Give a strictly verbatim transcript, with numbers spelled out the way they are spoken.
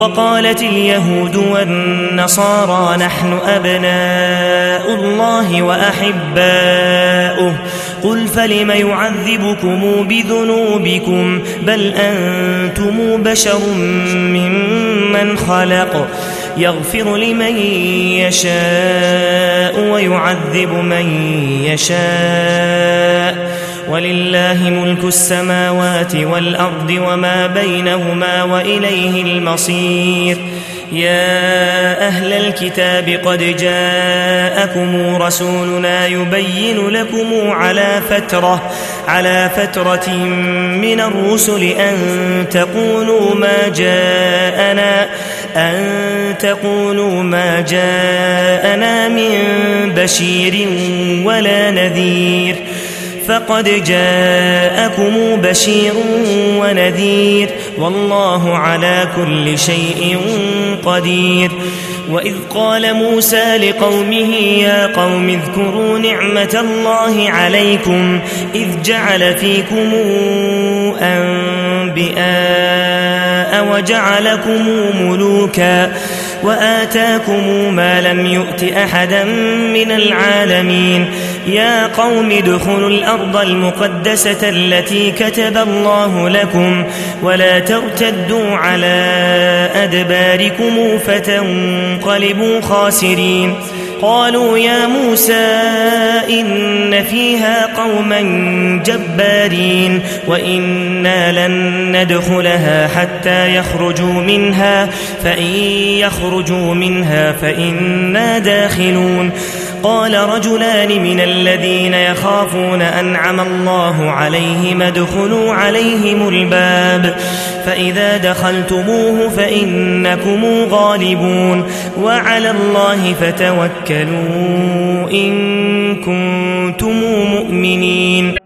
وقالت اليهود والنصارى نحن أبناء الله وأحباؤه قل فلم يعذبكم بذنوبكم بل أنتم بشر ممن خلق يغفر لمن يشاء ويعذب من يشاء ولله ملك السماوات والأرض وما بينهما وإليه المصير. يا أهل الكتاب قد جاءكم رسولنا يبين لكم على فترة على فترة من الرسل أن تقولوا ما جاءنا أن تقولوا ما جاءنا من بشير ولا نذير فقد جاءكم بشير ونذير والله على كل شيء قدير. وإذ قال موسى لقومه يا قوم اذكروا نعمة الله عليكم إذ جعل فيكم أنبياء وجعلكم ملوكا وآتاكم ما لم يؤت أحدا من العالمين. يا قوم ادخلوا الأرض المقدسة التي كتب الله لكم ولا ترتدوا على أدباركم فتنقلبوا خاسرين. قالوا يا موسى إن فيها قوما جبارين وإنا لن ندخلها حتى يخرجوا منها فإن يخرجوا منها فإنا داخلون. قال رجلان من الذين يخافون أنعم الله عليهم ادخلوا عليهم الباب فإذا دخلتموه فإنكم غالبون وعلى الله فتوكلوا إن كنتم مؤمنين.